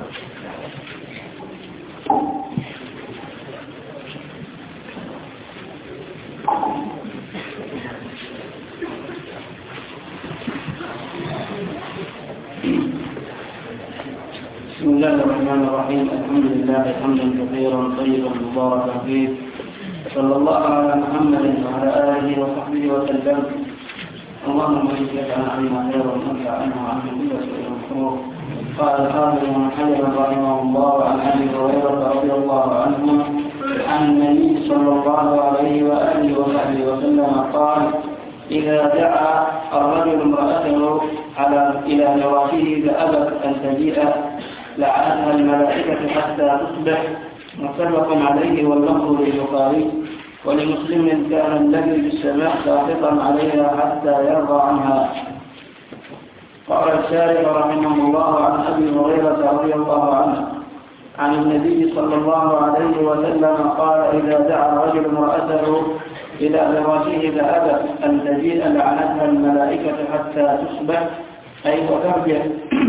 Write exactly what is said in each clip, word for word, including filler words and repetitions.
بسم الله الرحمن الرحيم. الحمد لله حمدا كثيرا طيبا مباركا فيه، صلى الله على محمد وعلى آله وصحبه وسلم. اللهم إنك اجعلنا علما خيرا وانفع عنه وعنه كل سوء مكروه. قال الحافظ بن حجر رحمه الله عن ابي هريره رضي الله عنه عن النبي صلى الله عليه واله وصحبه وسلم قال: اذا دعا الرجل امراته على الى فراشه فابت ان تجيء لعنتها الملائكه حتى تصبح. متفق عليه واللفظ للبخاري. ولمسلم: كان الذي في السماء ساقطا عليها حتى يرضى عنها. قال الشارح رحمه الله عن ابي هريره رضي الله عنه عن النبي صلى الله عليه وسلم قال: اذا دعا الرجل امراته الى فراشه فابت ان تجيء لعنتها الملائكه حتى تصبح، اي وترجع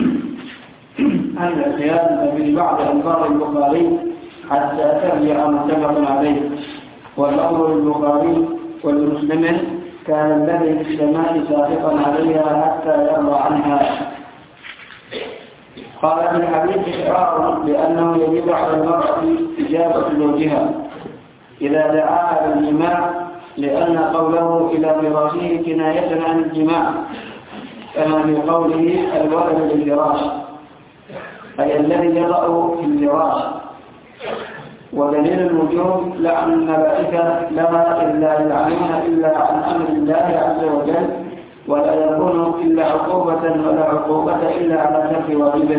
عن العصيان. في بعض الفاظ البخاري حتى ترجع. متفق عليه والأمر للبخاري والمسلم: كان الذي في السماء ساقطا عليها حتى يرضى عنها. قال في الحديث إقرار بأنه يجب على المرأة إجابة زوجها إذا دعاها للجماع، لأن قوله إلى فراشه كناية عن الجماع، كما في قوله الولد للفراش، أي الذي يضع في الفراش. ودليل الوجوب لعن الملائكة لها إلا يلعنون إلا عن أمر الله عز وجل، ولا يكون إلا عقوبة ولا عقوبة إلا على ترك واجب.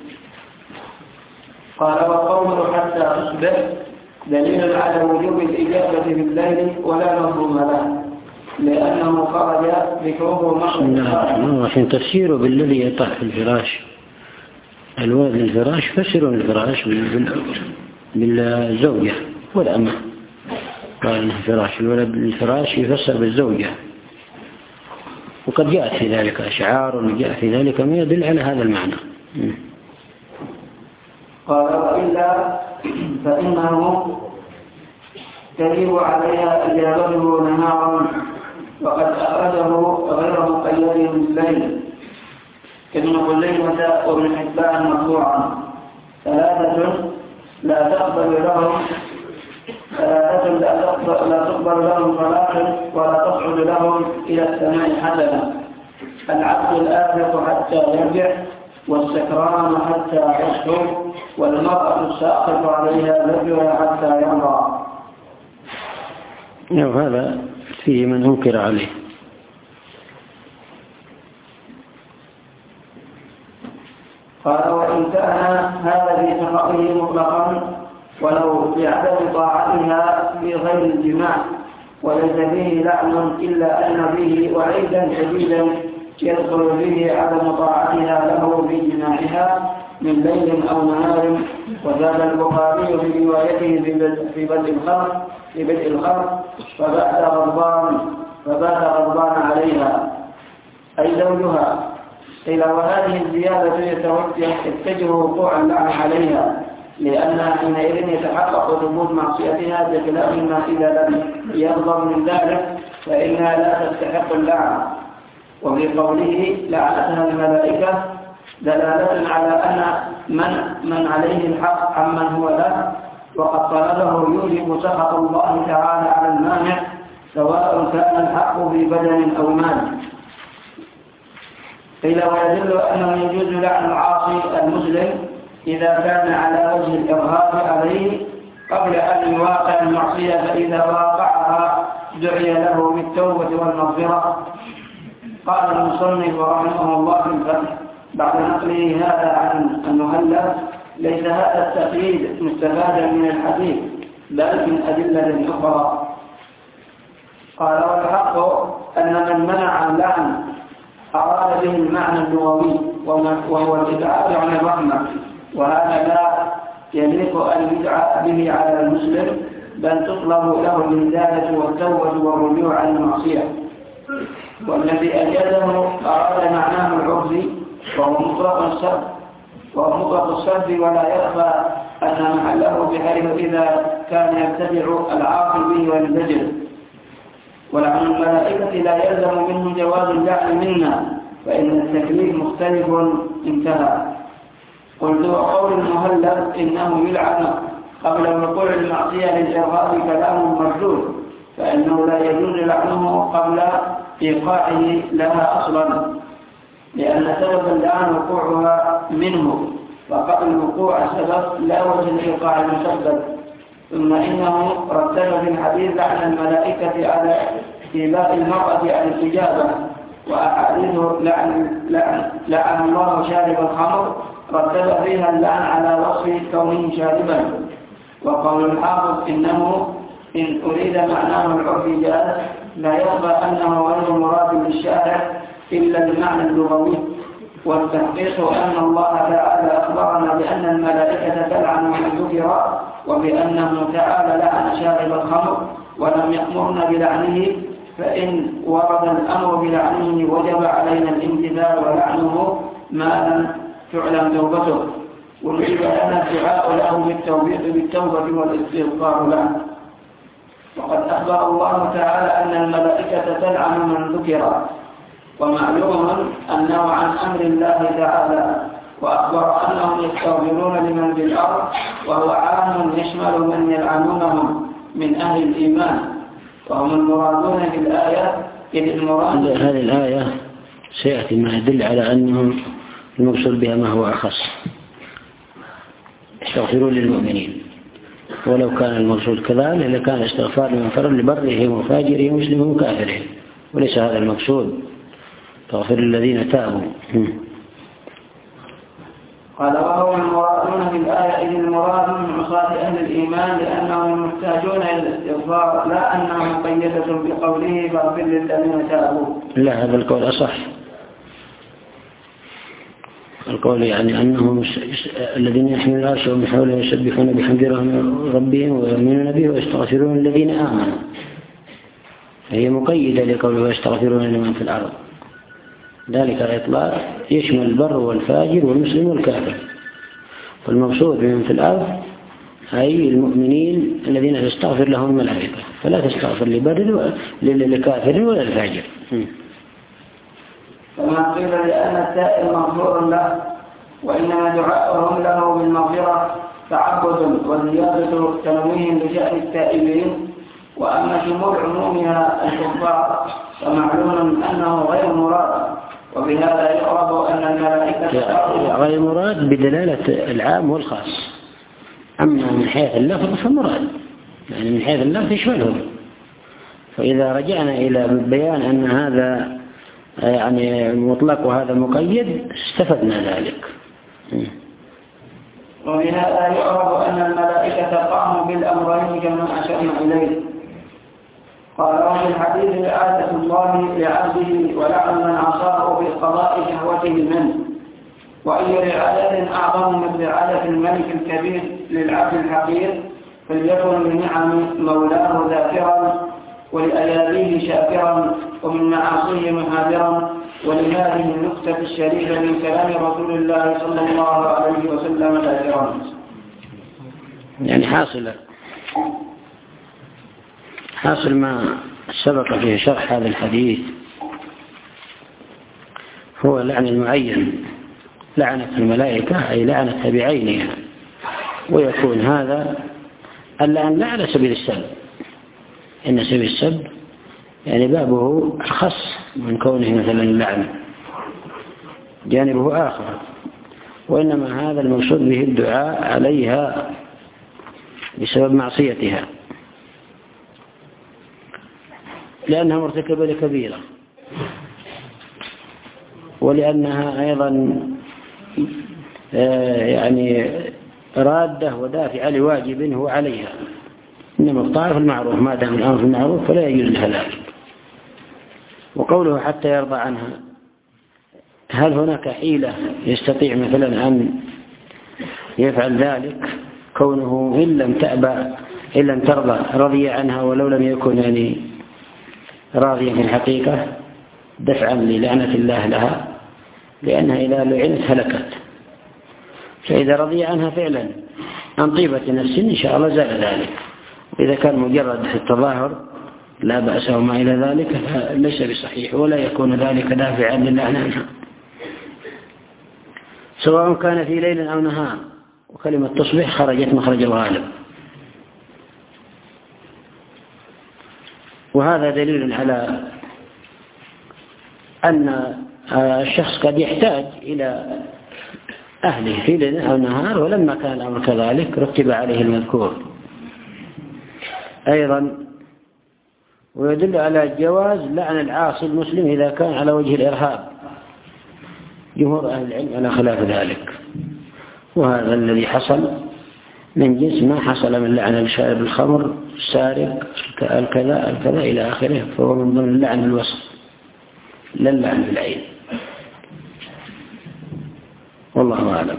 قال: وقوله حتى تصبح دليل على وجوب الإجابة بالليل ولا مفهوم له، لأنه خرج ذكره مرة. عشان تفسيره بالذي يطع في الفراش، الولد للفراش، فسروا الفراش بالزوجة والأمة. قال الفراش الولد للفراش يفسر بالزوجة، وقد جاءت في ذلك أشعار وجاء في ذلك ما يدل على هذا المعنى. قال: وإلا فإنه تجب عليها إجابته نهارا، وقد أخرجه غير مقيد بالليل كابن خزيمة وابن حبان مرفوعا: ثلاثة لا تقبل لهم ثلاثة لا تقبل, لا تقبل لهم صلاة ولا تصعد لهم إلى السماء حسنة: العبد الآفق حتى يرجع، والسكران حتى يشكر، والمرأة الساقط عليها زوجها حتى يرضى. هذا فيه من أنكر عليه. قال: وإن كان هذا في سخطه مطلقا ولو بعدم طاعتها في غير الجماع، وليس فيه لعن إلا أن فيه وعيدا شديدا يدخل فيه عدم طاعتها له في جماعها من ليل أو نهار. وزاد البخاري في روايته في بدء الخلق في بدء الخلق فبات غضبان فبات غضبان عليها، أي زوجها. قيل: وهذه الزيادة يتجه وقوع اللعن عليها، لأنها حينئذ يتحقق ثبوت معصيتها، بخلاف ما إذا لم يغضب من ذلك فإنها لا تستحق اللعن. وفي قوله لعنتها الملائكة دلالة على أن من, من عليه الحق عمن هو له، وقد طلبه يوجب سخط الله تعالى على المانع، سواء كان الحق في بدن أو مال. قيل: ويدل أنه يجوز لعن العاصي المسلم إذا كان على وجه الإرهاب عليه قبل أن يواقع المعصية، فإذا واقعها دعي له بالتوبة والمغفرة. قال المصنف رحمه الله في الفتح بعد نقله هذا عن المهلب: ليس هذا التقييد مستفادا من الحديث، بل من أدلة أخرى. قال: والحق أن من منع اللعن أراد به المعنى اللغوي، وهو الإبعاد عن الرحمة، وهذا لا يليق أن يدعى به على المسلم، بل تطلب له الهداية والتوبة والرجوع عن المعصية. والذي أجازه أراد معناه العرفي، وهو مطلق السب، وهو مطلق السب ولا يخفى أن محله بحيث إذا كان يبتدع العاقل به وينزجر. ولعن الملائكة لا يلزم منه جواز اللعن منا، فإن التكليف مختلف انتهى. قلت وقول المهلب إنه يلعن قبل وقوع المعصية للإرهاب كلام مردود، فإنه لا يجوز لعنه قبل إيقاعه لها أصلا، لأن سبب اللعن وقوعها منه، وقبل وقوع السبب لا وجه لإيقاع المسبب. ثم إنه رتب في الحديث لعن الملائكة على إيذاء المرأة عن الإجابة، وأحاديث لعن, لعن, لعن الله شارب الخمر رتب فيها اللعن على وصف كونه شاربا. وقول الحافظ إنه إن أريد معناه العرفي جاز، لا يخفى أنه غير مراد للشارع إلا المعنى اللغوي. والتحقيق أن الله تعالى أخبرنا بأن الملائكة تلعن من ذكر، وبأنه تعالى لعن شارب الخمر ولم يأمرنا بلعنه، فإن ورد الأمر بلعنه وجب علينا الامتثال ولعنه ما لم تعلم توبته، ونجب لنا الدعاء له بالتوبة والاستغفار له. وقد أخبر الله تعالى أن الملائكة تلعن من ذكر، ومعلوم أنه عن أمر الله تعالى، وأخبر أنهم يستغفرون لمن في الأرض، وهو عام يشمل من يلعنونهم من أهل الإيمان، وهم المرادون في الآية. إذ المراد هذه الآية سيأتي ما يدل على أنهم المقصود بها ما هو أخص، يستغفرون للمؤمنين، ولو كان المقصود كذلك لكان استغفار لمن فر لبره وفاجره ومسلمه وكافره، وليس هذا المقصود. تغفر الذين تابوا. قال وهو المرادون في الآية إذ المراد من عصاة أهل الإيمان لأنهم محتاجون إلى الاستغفار، لا أنها مقيدة بقوله فاغفر للذين تابوا. لا، هذا القول أصح. القول يعني أنهم الذين يحملون العرش ومن حوله يسبحون بحمد ربهم ويؤمنون به ويستغفرون الذين آمنوا، هي مقيدة لقوله ويستغفرون لمن في الأرض. ذلك الإطلاق يشمل البر والفاجر والمسلم والكافر، فالمقصود بمن في الأرض أي المؤمنين الذين تستغفر لهم الملائكة، فلا تستغفر لبر لكافر ولا الفاجر. كما قيل لأن التائب مغفور له، وإنما دعاؤهم له بالمغفرة تعبد وزيادة تنويه بشأن التائبين. وأما شمول عمومها الكفار فمعلوم أنه غير مراد، وبهذا يقرب أن الملائكة غير مراد بدلالة العام والخاص. أما من حيث اللفظ فمراد، يعني من حيث اللفظ يشملهم. فإذا رجعنا إلى بيان أن هذا يعني مطلق وهذا مقيد استفدنا ذلك. وبهذا يقرب أن الملائكة قاموا بالأمرين كما أشرنا إليه. قال في الحديث إعادة الله لعبده ولعن من عصاه بقضاء شهوته منه. وأي رعاية أعظم من رعاية الملك الكبير للعبد الحقير، فليكن لنعم مولاه ذاكرا ولأياديه شاكرا ومن معاصيه محاذرا. ولهذه النكتة الشريفة من كلام رسول الله صلى الله عليه وسلم ذاكرا. يعني حاصل حاصل ما سبق فيه شرح هذا الحديث هو لعن المعين، لعنة الملائكة أي لعنة بعينها، ويكون هذا اللعن لا على سبيل السب، إن سبيل السب يعني بابه أخص من كونه مثلا اللعن، جانبه آخر، وإنما هذا المقصود به الدعاء عليها بسبب معصيتها لأنها مرتكبة لكبيرة، ولأنها أيضا يعني رادة ودافعة لواجب هو عليها. إنما الطاعة في المعروف، ما دام الأمر في المعروف فلا يجوز لها ذلك. وقوله حتى يرضى عنها، هل هناك حيلة يستطيع مثلا أن يفعل ذلك؟ كونه إن لم تأبى إن لم ترضى رضي عنها ولو لم يكن يعني راضيا في الحقيقة دفعا للعنة الله لها، لأنها إذا لعنت هلكت. فإذا رضي عنها فعلا عن طيبة نفس إن شاء الله زال ذلك. إذا كان مجرد في التظاهر لا بأس وما إلى ذلك فليس بصحيح، ولا يكون ذلك دافعا للعنة عنها، سواء كان في ليل أو نهار. وكلمة تصبح خرجت مخرج الغالب. وهذا دليل على أن الشخص قد يحتاج إلى أهله في ليل أو نهار، ولما كان الأمر كذلك رتب عليه المذكور. أيضا ويدل على جواز لعن العاصي المسلم إذا كان على وجه الإرهاب، جمهور أهل العلم على خلاف ذلك. وهذا الذي حصل من جنس ما حصل من لعن الشارب الخمر، السارق، الكذا الكذا إلى آخره، فهو من ضمن اللعن بالوصف لا اللعن بالعين. والله أعلم.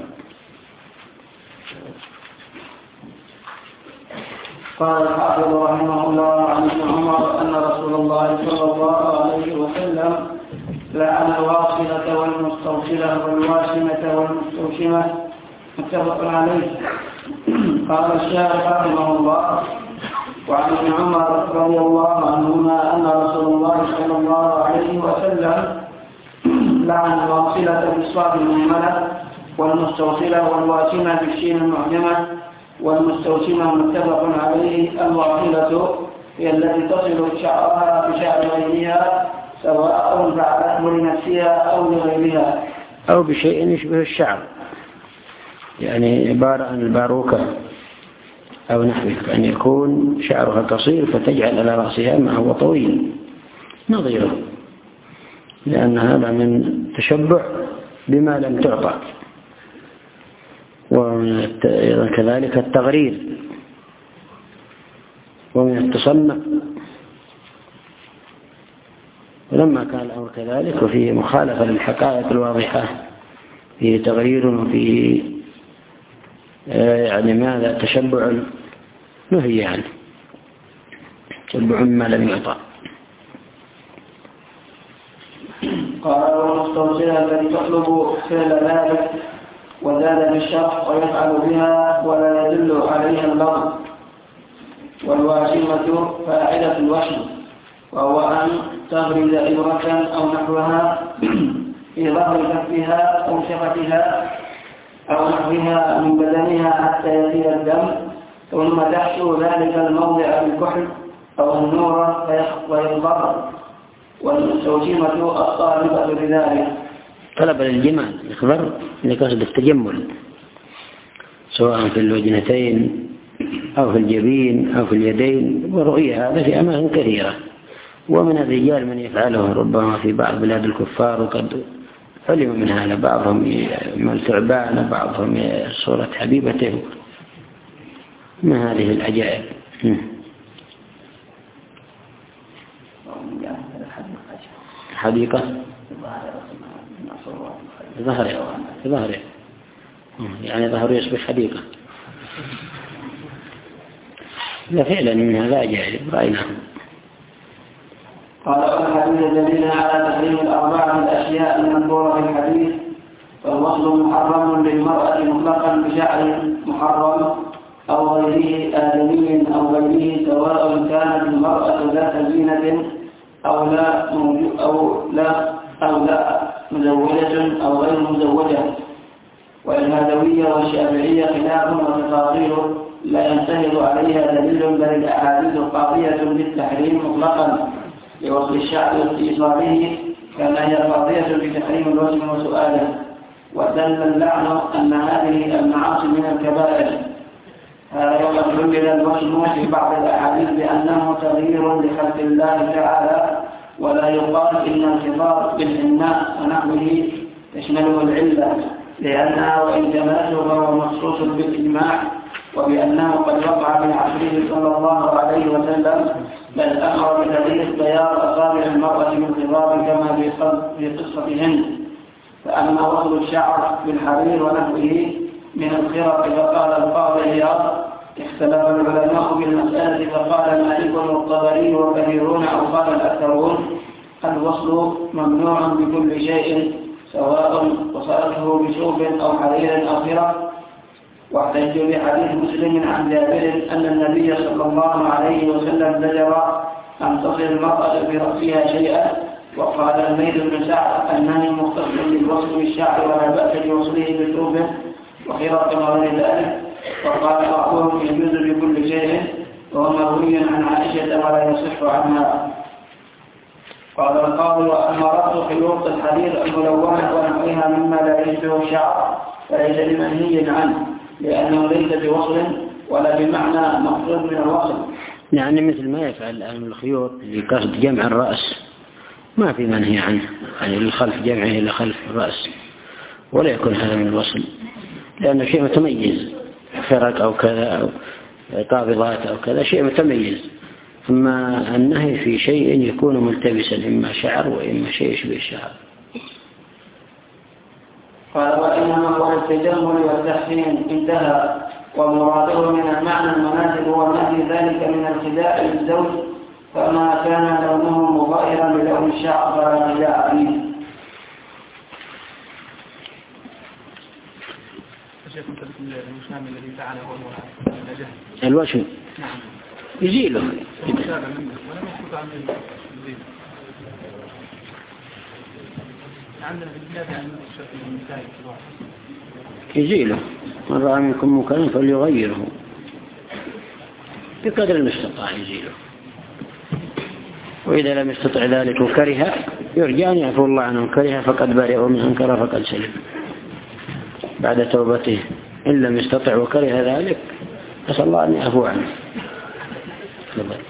قال الحافظ رحمه الله عن ابن عمر أن رسول الله صلى الله عليه وسلم لعن الواصلة والمستوصلة والواشمة والمستوشمة، متفق عليه. قال الشارح رحمه الله: وعن ابن عمر رضي الله عنهما أن رسول الله صلى الله عليه وسلم لعن الواصلة بالصاد المهملة والمستوصلة والواشمة بالشين المعجمة والمستوشمة، متفق عليه. الواصلة هي التي تصل شعرها بشعر غيرها سواء فعلته لنفسها أو لغيرها أو بشيء يشبه الشعر، يعني عبارة عن الباروكة أو نحوه، أن يكون شعرها قصير فتجعل على رأسها ما هو طويل نظيره، لأن هذا من تشبع بما لم تعطى. وكذلك التغرير، ومن التصنع. ولما كان الأمر كذلك وفيه مخالفة للحقائق الواضحة، فيه تغرير وفيه يعني ماذا تشبع نهي عنه، تشبع ما لم يعطى. قال: والمستوصلة التي تطلب فعل ذلك وزاد بالشرط ويفعل بها ولا يدل عليها اللفظ. والواشمة فاعلة الوشم، وهو أن تغرز إبرة أو نحوها في ظهر كفها أو شفتها أو نحوها من بدنها حتى يسيل الدم، ثم تحشو ذلك الموضع بالكحل أو النور فيخضر. والمستوشمة الطالبة لذلك طلب للجمال يخضر لقصد التجمل، سواء في الوجنتين أو في الجبين أو في اليدين، ورؤية هذا في أماكن كثيرة. ومن الرجال من يفعله ربما في بعض بلاد الكفار، وقد علم من هذا، بعضهم يعمل ثعبان، بعضهم صورة حبيبته، من هذه العجائب. حديقة ظهره ظهره يعني ظهره يصبح حديقة. لا فعلا من هذا عجائب رأيناه. قال: الحديث دليل على تحريم الأربعة الأشياء المذكورة في الحديث. فالوصل محرم للمرأة مطلقا بشعر محرم أو غيره آدمي أو غيره، سواء كانت المرأة ذات زينة أو لا أو لا أو لا مزوجة أو غير مزوجة. والهادوية والشافعية خلاف وتفاصيل لا ينتهض عليها دليل، بل الأحاديث قاضية بالتحريم مطلقا لوصل الشعر واستئصاله، كما هي قاضية بتحريم الوسم وسؤاله. ودل اللعن أن هذه المعاصي من الكبائر. هذا وقد حمل الوسم في بعض الأحاديث بأنه تغيير لخلق الله تعالى، ولا يقال إن الخطاب بالحناء ونحوه تشمله العلة، لأنها وإن تماثل فهو مخصوص بالإجماع، وبأنه قد وقع من عصره صلى الله عليه وسلم، بل أمر بتغيير بياض أصابع المرأة من خضاب كما في قصة هند. فأما وصل الشعر بالحرير ونحوه من الخرق فقال القاضي عياض: اختلف العلماء بالمسألة، فقال مالك والطبري وكثيرون أو قال الأكثرون: الوصل ممنوع بكل شيء، سواء وصلته بشوب أو حرير أو خرق، واحتج بحديث مسلم عن جابر أن النبي صلى الله عليه وسلم زجر أن تصل المرأة برأسها شيئا. وقال الميت بن سعد أنني مختص بالوصل بالشعر ولا بأس بوصله بالثوب وخراق وغير ذلك. وقال بعضهم يجوز بكل شيء وهو مروي عن عائشة ولا يصح عنها. قال القاضي وأمرت خيوط الحرير الملونة ونحوها مما لا يشبه الشعر فليس بمنهي عنه لأنه ليس بوصل ولا بمعنى مقصود من الوصل. يعني مثل ما يفعل الآن الخيوط لقصد جمع الرأس ما في منهي عنه، يعني للخلف جمعه إلى خلف الرأس ولا يكون هذا من الوصل لأنه شيء متميز، فرق أو كذا أو قابضات أو كذا شيء متميز. أما النهي في شيء يكون ملتبسا إما شعر وإما شيء يشبه الشعر. قال وإنما هو التجمل والتحسين انتهى. ومراده من المعنى المناسب هو نهي ذلك من الخداع للزوج فما كان لونه مغايرا للون الشعر فلا خداع فيه. الوشم يزيله يزيله من رأى منكم منكرا فليغيره بقدر المستطاع يزيله. وإذا لم يستطع ذلك وكره يرجع أن يعفو الله عنه كره فقد برئ ومن أنكر فقد سلم بعد توبته. إن لم يستطع وكره ذلك أسأل الله أن يعفو عنه.